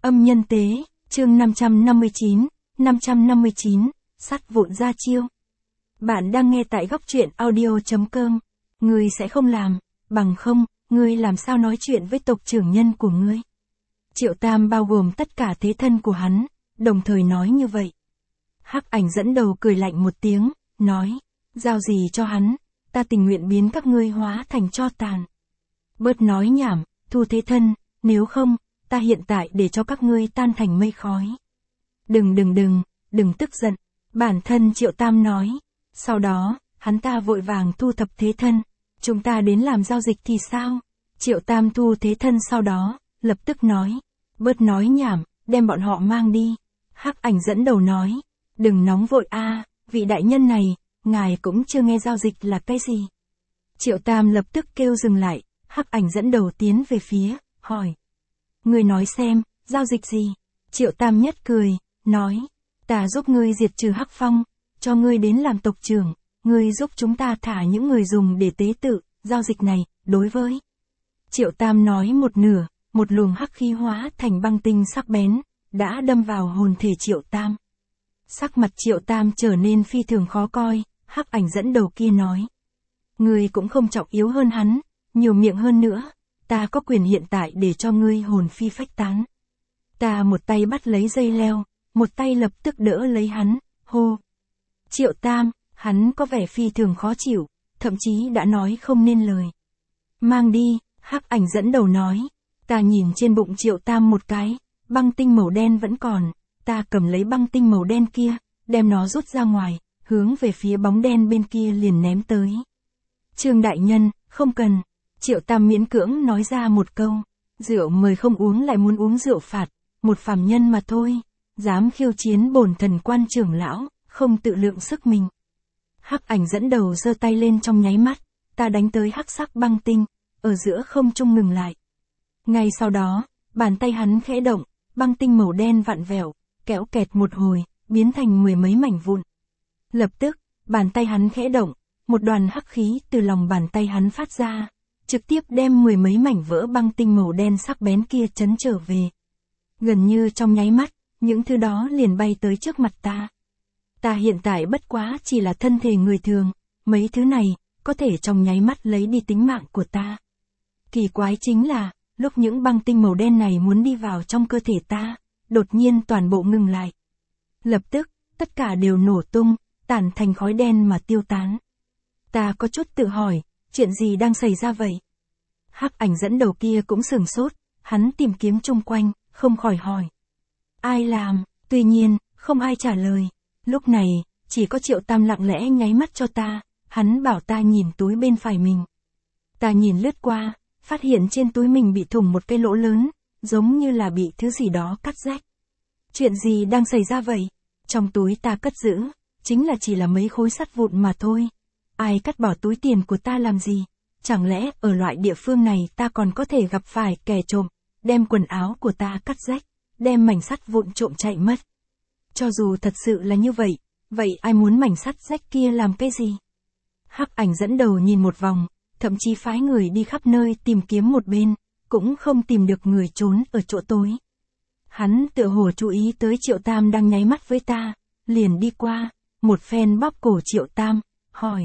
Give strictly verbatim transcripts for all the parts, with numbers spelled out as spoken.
Âm nhân tế, chương năm trăm năm mươi chín, năm trăm năm mươi chín, sắt vụn ra chiêu. Bạn đang nghe tại góc truyện audio chấm com. Ngươi sẽ không làm, bằng không, ngươi làm sao nói chuyện với tộc trưởng nhân của ngươi. Triệu Tam bao gồm tất cả thế thân của hắn, đồng thời nói như vậy. Hắc Ảnh dẫn đầu cười lạnh một tiếng, nói, giao gì cho hắn, ta tình nguyện biến các ngươi hóa thành tro tàn. Bớt nói nhảm, thu thế thân, nếu không, ta hiện tại để cho các ngươi tan thành mây khói. Đừng đừng đừng, đừng tức giận, bản thân Triệu Tam nói. Sau đó, hắn ta vội vàng thu thập thế thân, chúng ta đến làm giao dịch thì sao? Triệu Tam thu thế thân sau đó, lập tức nói, bớt nói nhảm, đem bọn họ mang đi. Hắc Ảnh dẫn đầu nói, đừng nóng vội a, vị đại nhân này, ngài cũng chưa nghe giao dịch là cái gì. Triệu Tam lập tức kêu dừng lại, Hắc Ảnh dẫn đầu tiến về phía, hỏi. Ngươi nói xem, giao dịch gì? Triệu Tam nhất cười, nói, ta giúp ngươi diệt trừ Hắc Phong, cho ngươi đến làm tộc trưởng, ngươi giúp chúng ta thả những người dùng để tế tự, giao dịch này, đối với. Triệu Tam nói một nửa, một luồng hắc khí hóa thành băng tinh sắc bén, đã đâm vào hồn thể Triệu Tam. Sắc mặt Triệu Tam trở nên phi thường khó coi, Hắc Ảnh dẫn đầu kia nói. Ngươi cũng không trọng yếu hơn hắn, nhiều miệng hơn nữa, ta có quyền hiện tại để cho ngươi hồn phi phách tán. Ta một tay bắt lấy dây leo, một tay lập tức đỡ lấy hắn, hô. Triệu Tam, hắn có vẻ phi thường khó chịu, thậm chí đã nói không nên lời. Mang đi, Hắc Ảnh dẫn đầu nói. Ta nhìn trên bụng Triệu Tam một cái, băng tinh màu đen vẫn còn, ta cầm lấy băng tinh màu đen kia, đem nó rút ra ngoài, hướng về phía bóng đen bên kia liền ném tới. Trương đại nhân, không cần. Triệu Tam miễn cưỡng nói ra một câu, rượu mời không uống lại muốn uống rượu phạt, một phàm nhân mà thôi, dám khiêu chiến bổn thần quan trưởng lão, không tự lượng sức mình. Hắc Ảnh dẫn đầu giơ tay lên trong nháy mắt, ta đánh tới hắc sắc băng tinh, ở giữa không trung ngừng lại. Ngay sau đó, bàn tay hắn khẽ động, băng tinh màu đen vặn vẹo, kéo kẹt một hồi, biến thành mười mấy mảnh vụn. Lập tức, bàn tay hắn khẽ động, một đoàn hắc khí từ lòng bàn tay hắn phát ra, trực tiếp đem mười mấy mảnh vỡ băng tinh màu đen sắc bén kia chấn trở về. Gần như trong nháy mắt, những thứ đó liền bay tới trước mặt ta. Ta hiện tại bất quá chỉ là thân thể người thường, mấy thứ này, có thể trong nháy mắt lấy đi tính mạng của ta. Kỳ quái chính là, lúc những băng tinh màu đen này muốn đi vào trong cơ thể ta, đột nhiên toàn bộ ngừng lại. Lập tức, tất cả đều nổ tung, tản thành khói đen mà tiêu tán. Ta có chút tự hỏi, chuyện gì đang xảy ra vậy? Hắc Ảnh dẫn đầu kia cũng sửng sốt, hắn tìm kiếm chung quanh, không khỏi hỏi. Ai làm? Tuy nhiên, không ai trả lời. Lúc này, chỉ có Triệu Tam lặng lẽ nháy mắt cho ta, hắn bảo ta nhìn túi bên phải mình. Ta nhìn lướt qua, phát hiện trên túi mình bị thủng một cái lỗ lớn, giống như là bị thứ gì đó cắt rách. Chuyện gì đang xảy ra vậy? Trong túi ta cất giữ, chính là chỉ là mấy khối sắt vụn mà thôi. Ai cắt bỏ túi tiền của ta làm gì? Chẳng lẽ ở loại địa phương này ta còn có thể gặp phải kẻ trộm, đem quần áo của ta cắt rách, đem mảnh sắt vụn trộm chạy mất? Cho dù thật sự là như vậy, vậy ai muốn mảnh sắt rách kia làm cái gì? Hắc Ảnh dẫn đầu nhìn một vòng, thậm chí phái người đi khắp nơi tìm kiếm một bên, cũng không tìm được người trốn ở chỗ tối. Hắn tựa hồ chú ý tới Triệu Tam đang nháy mắt với ta, liền đi qua, một phen bóp cổ Triệu Tam, hỏi.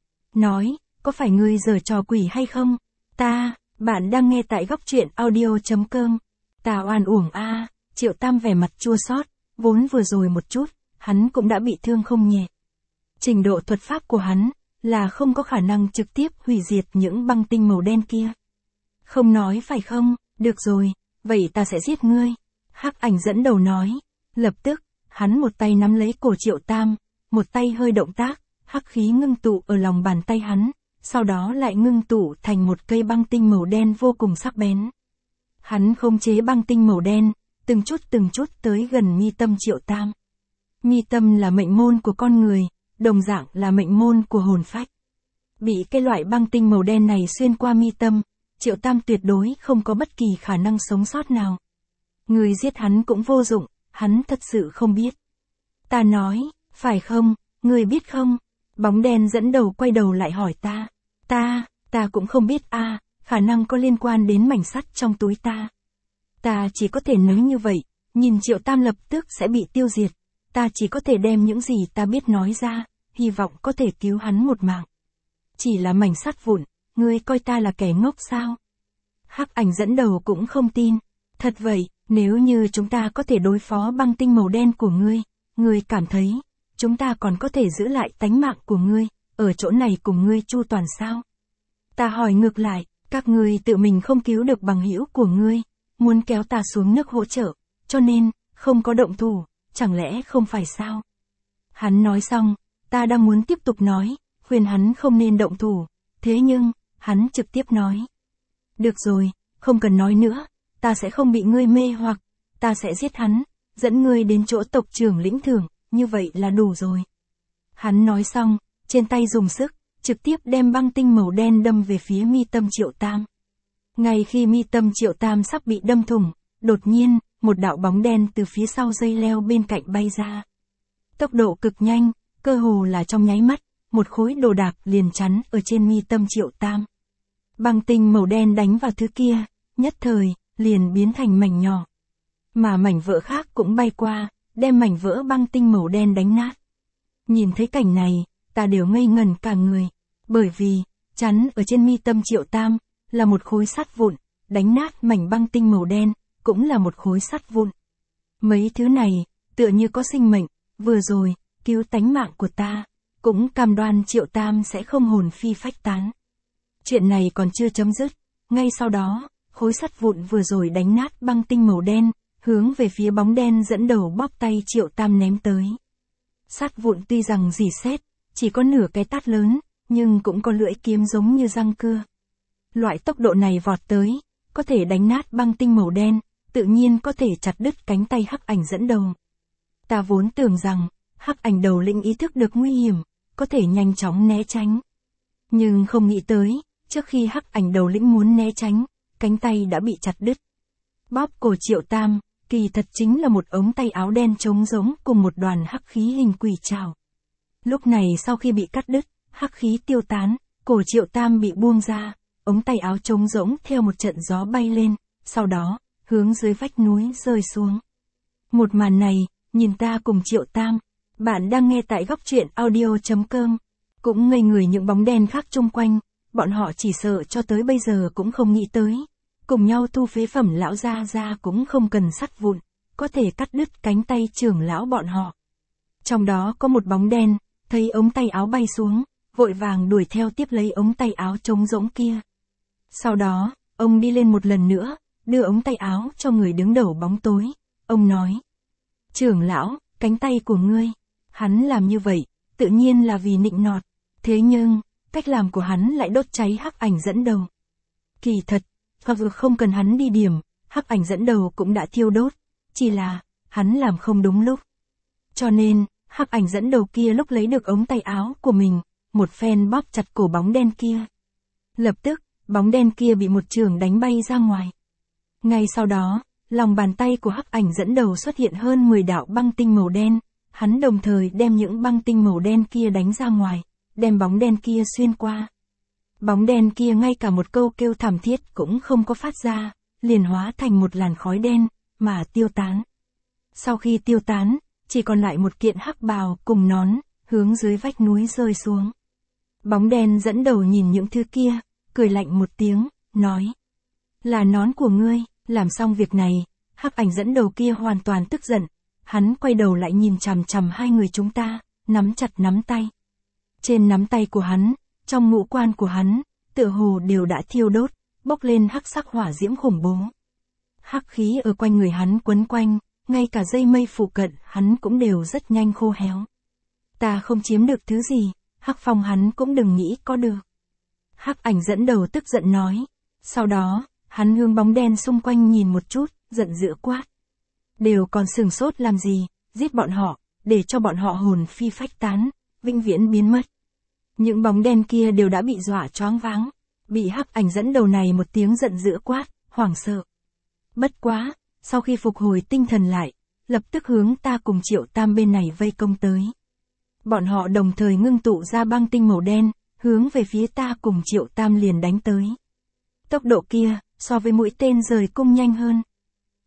Nói, có phải ngươi giở trò quỷ hay không? Ta, bạn đang nghe tại góc truyện audio chấm com. Ta oan uổng a. Triệu Tam vẻ mặt chua xót, vốn vừa rồi một chút, hắn cũng đã bị thương không nhẹ. Trình độ thuật pháp của hắn, là không có khả năng trực tiếp hủy diệt những băng tinh màu đen kia. Không nói phải không? Được rồi, vậy ta sẽ giết ngươi. Hắc Ảnh dẫn đầu nói. Lập tức, hắn một tay nắm lấy cổ Triệu Tam, một tay hơi động tác, hắc khí ngưng tụ ở lòng bàn tay hắn, sau đó lại ngưng tụ thành một cây băng tinh màu đen vô cùng sắc bén. Hắn khống chế băng tinh màu đen, từng chút từng chút tới gần mi tâm Triệu Tam. Mi tâm là mệnh môn của con người, đồng dạng là mệnh môn của hồn phách. Bị cái loại băng tinh màu đen này xuyên qua mi tâm, Triệu Tam tuyệt đối không có bất kỳ khả năng sống sót nào. Người giết hắn cũng vô dụng, hắn thật sự không biết. Ta nói, phải không, người biết không? Bóng đen dẫn đầu quay đầu lại hỏi ta. Ta, ta cũng không biết a, khả năng có liên quan đến mảnh sắt trong túi ta. Ta chỉ có thể nói như vậy, nhìn Triệu Tam lập tức sẽ bị tiêu diệt. Ta chỉ có thể đem những gì ta biết nói ra, hy vọng có thể cứu hắn một mạng. Chỉ là mảnh sắt vụn, ngươi coi ta là kẻ ngốc sao? Hắc Ảnh dẫn đầu cũng không tin. Thật vậy, nếu như chúng ta có thể đối phó băng tinh màu đen của ngươi, ngươi cảm thấy, chúng ta còn có thể giữ lại tánh mạng của ngươi, ở chỗ này cùng ngươi chu toàn sao? Ta hỏi ngược lại, các ngươi tự mình không cứu được bằng hữu của ngươi, muốn kéo ta xuống nước hỗ trợ, cho nên, không có động thủ, chẳng lẽ không phải sao? Hắn nói xong, ta đang muốn tiếp tục nói, khuyên hắn không nên động thủ, thế nhưng, hắn trực tiếp nói. Được rồi, không cần nói nữa, ta sẽ không bị ngươi mê hoặc, ta sẽ giết hắn, dẫn ngươi đến chỗ tộc trưởng lĩnh thưởng, như vậy là đủ rồi. Hắn nói xong, trên tay dùng sức, trực tiếp đem băng tinh màu đen đâm về phía mi tâm Triệu Tam. Ngay khi mi tâm Triệu Tam sắp bị đâm thủng, đột nhiên, một đạo bóng đen từ phía sau dây leo bên cạnh bay ra. Tốc độ cực nhanh, cơ hồ là trong nháy mắt, một khối đồ đạc liền chắn ở trên mi tâm Triệu Tam. Băng tinh màu đen đánh vào thứ kia, nhất thời, liền biến thành mảnh nhỏ. Mà mảnh vỡ khác cũng bay qua, đem mảnh vỡ băng tinh màu đen đánh nát. Nhìn thấy cảnh này, ta đều ngây ngẩn cả người, bởi vì, chắn ở trên mi tâm Triệu Tam, là một khối sắt vụn, đánh nát mảnh băng tinh màu đen, cũng là một khối sắt vụn. Mấy thứ này, tựa như có sinh mệnh, vừa rồi, cứu tánh mạng của ta, cũng cam đoan Triệu Tam sẽ không hồn phi phách tán. Chuyện này còn chưa chấm dứt, ngay sau đó, khối sắt vụn vừa rồi đánh nát băng tinh màu đen, hướng về phía bóng đen dẫn đầu bóp tay Triệu Tam ném tới. Sắt vụn tuy rằng rỉ sét, chỉ có nửa cái tát lớn, nhưng cũng có lưỡi kiếm giống như răng cưa. Loại tốc độ này vọt tới, có thể đánh nát băng tinh màu đen, tự nhiên có thể chặt đứt cánh tay Hắc Ảnh dẫn đầu. Ta vốn tưởng rằng, Hắc Ảnh đầu lĩnh ý thức được nguy hiểm, có thể nhanh chóng né tránh. Nhưng không nghĩ tới, trước khi Hắc Ảnh đầu lĩnh muốn né tránh, cánh tay đã bị chặt đứt. Bóp cổ Triệu Tam, kỳ thật chính là một ống tay áo đen trống rỗng cùng một đoàn hắc khí hình quỷ trảo. Lúc này sau khi bị cắt đứt, hắc khí tiêu tán, cổ Triệu Tam bị buông ra, ống tay áo trống rỗng theo một trận gió bay lên, sau đó, hướng dưới vách núi rơi xuống. Một màn này, nhìn ta cùng Triệu Tam, bạn đang nghe tại góc truyện audio chấm com, cũng ngây người những bóng đen khác chung quanh, bọn họ chỉ sợ cho tới bây giờ cũng không nghĩ tới. Cùng nhau thu phế phẩm lão gia gia cũng không cần sắt vụn, có thể cắt đứt cánh tay trưởng lão bọn họ. Trong đó có một bóng đen, thấy ống tay áo bay xuống, vội vàng đuổi theo tiếp lấy ống tay áo trống rỗng kia. Sau đó, ông đi lên một lần nữa, đưa ống tay áo cho người đứng đầu bóng tối. Ông nói, trưởng lão, cánh tay của ngươi. Hắn làm như vậy, tự nhiên là vì nịnh nọt. Thế nhưng, cách làm của hắn lại đốt cháy Hắc Ảnh dẫn đầu. Kỳ thật, hoặc không cần hắn đi điểm, Hắc Ảnh dẫn đầu cũng đã thiêu đốt, chỉ là, hắn làm không đúng lúc. Cho nên, Hắc Ảnh dẫn đầu kia lúc lấy được ống tay áo của mình, một phen bóp chặt cổ bóng đen kia. Lập tức, bóng đen kia bị một chưởng đánh bay ra ngoài. Ngay sau đó, lòng bàn tay của Hắc Ảnh dẫn đầu xuất hiện hơn mười đạo băng tinh màu đen, hắn đồng thời đem những băng tinh màu đen kia đánh ra ngoài, đem bóng đen kia xuyên qua. Bóng đen kia ngay cả một câu kêu thảm thiết cũng không có phát ra, liền hóa thành một làn khói đen, mà tiêu tán. Sau khi tiêu tán, chỉ còn lại một kiện hắc bào cùng nón, hướng dưới vách núi rơi xuống. Bóng đen dẫn đầu nhìn những thứ kia, cười lạnh một tiếng, nói. Là nón của ngươi, làm xong việc này, Hắc Ảnh dẫn đầu kia hoàn toàn tức giận, hắn quay đầu lại nhìn chằm chằm hai người chúng ta, nắm chặt nắm tay. Trên nắm tay của hắn, trong ngũ quan của hắn, tựa hồ đều đã thiêu đốt, bốc lên hắc sắc hỏa diễm khủng bố. Hắc khí ở quanh người hắn quấn quanh, ngay cả dây mây phụ cận hắn cũng đều rất nhanh khô héo. Ta không chiếm được thứ gì, Hắc Phong hắn cũng đừng nghĩ có được. Hắc Ảnh dẫn đầu tức giận nói. Sau đó, hắn hướng bóng đen xung quanh nhìn một chút, giận dữ quát. Đều còn sừng sốt làm gì, giết bọn họ, để cho bọn họ hồn phi phách tán, vĩnh viễn biến mất. Những bóng đen kia đều đã bị dọa choáng váng, bị Hắc Ảnh dẫn đầu này một tiếng giận dữ quát, hoảng sợ. Bất quá, sau khi phục hồi tinh thần lại, lập tức hướng ta cùng Triệu Tam bên này vây công tới. Bọn họ đồng thời ngưng tụ ra băng tinh màu đen, hướng về phía ta cùng Triệu Tam liền đánh tới. Tốc độ kia, so với mũi tên rời cung nhanh hơn.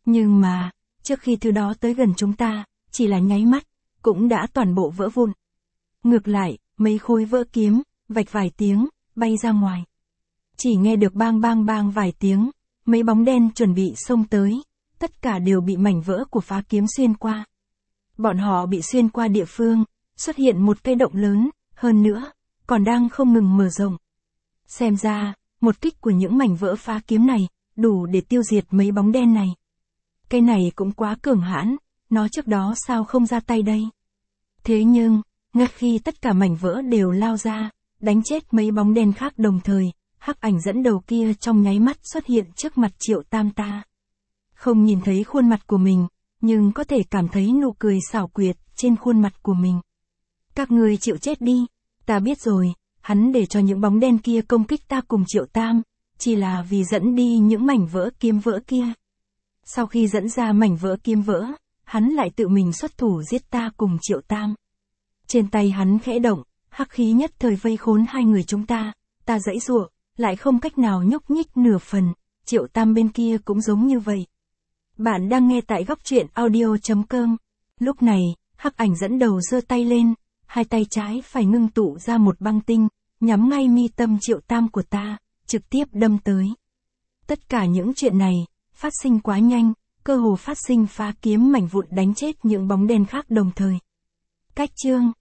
Nhưng mà, trước khi thứ đó tới gần chúng ta, chỉ là nháy mắt, cũng đã toàn bộ vỡ vụn. Ngược lại, mấy khối vỡ kiếm, vạch vài tiếng, bay ra ngoài. Chỉ nghe được bang bang bang vài tiếng, mấy bóng đen chuẩn bị xông tới, tất cả đều bị mảnh vỡ của phá kiếm xuyên qua. Bọn họ bị xuyên qua địa phương, xuất hiện một cái động lớn, hơn nữa, còn đang không ngừng mở rộng. Xem ra, một kích của những mảnh vỡ phá kiếm này, đủ để tiêu diệt mấy bóng đen này. Cái này cũng quá cường hãn, nó trước đó sao không ra tay đây? Thế nhưng, ngay khi tất cả mảnh vỡ đều lao ra, đánh chết mấy bóng đen khác đồng thời, hắc ảnh dẫn đầu kia trong nháy mắt xuất hiện trước mặt Triệu Tam ta. Không nhìn thấy khuôn mặt của mình, nhưng có thể cảm thấy nụ cười xảo quyệt trên khuôn mặt của mình. Các người chịu chết đi, ta biết rồi, hắn để cho những bóng đen kia công kích ta cùng Triệu Tam, chỉ là vì dẫn đi những mảnh vỡ kiếm vỡ kia. Sau khi dẫn ra mảnh vỡ kiếm vỡ, hắn lại tự mình xuất thủ giết ta cùng Triệu Tam. Trên tay hắn khẽ động, hắc khí nhất thời vây khốn hai người chúng ta, ta giãy giụa, lại không cách nào nhúc nhích nửa phần, Triệu Tam bên kia cũng giống như vậy. Bạn đang nghe tại góc truyện audio chấm com. Lúc này, hắc ảnh dẫn đầu giơ tay lên, hai tay trái phải ngưng tụ ra một băng tinh, nhắm ngay mi tâm Triệu Tam của ta, trực tiếp đâm tới. Tất cả những chuyện này, phát sinh quá nhanh, cơ hồ phát sinh phá kiếm mảnh vụn đánh chết những bóng đen khác đồng thời. Cách chương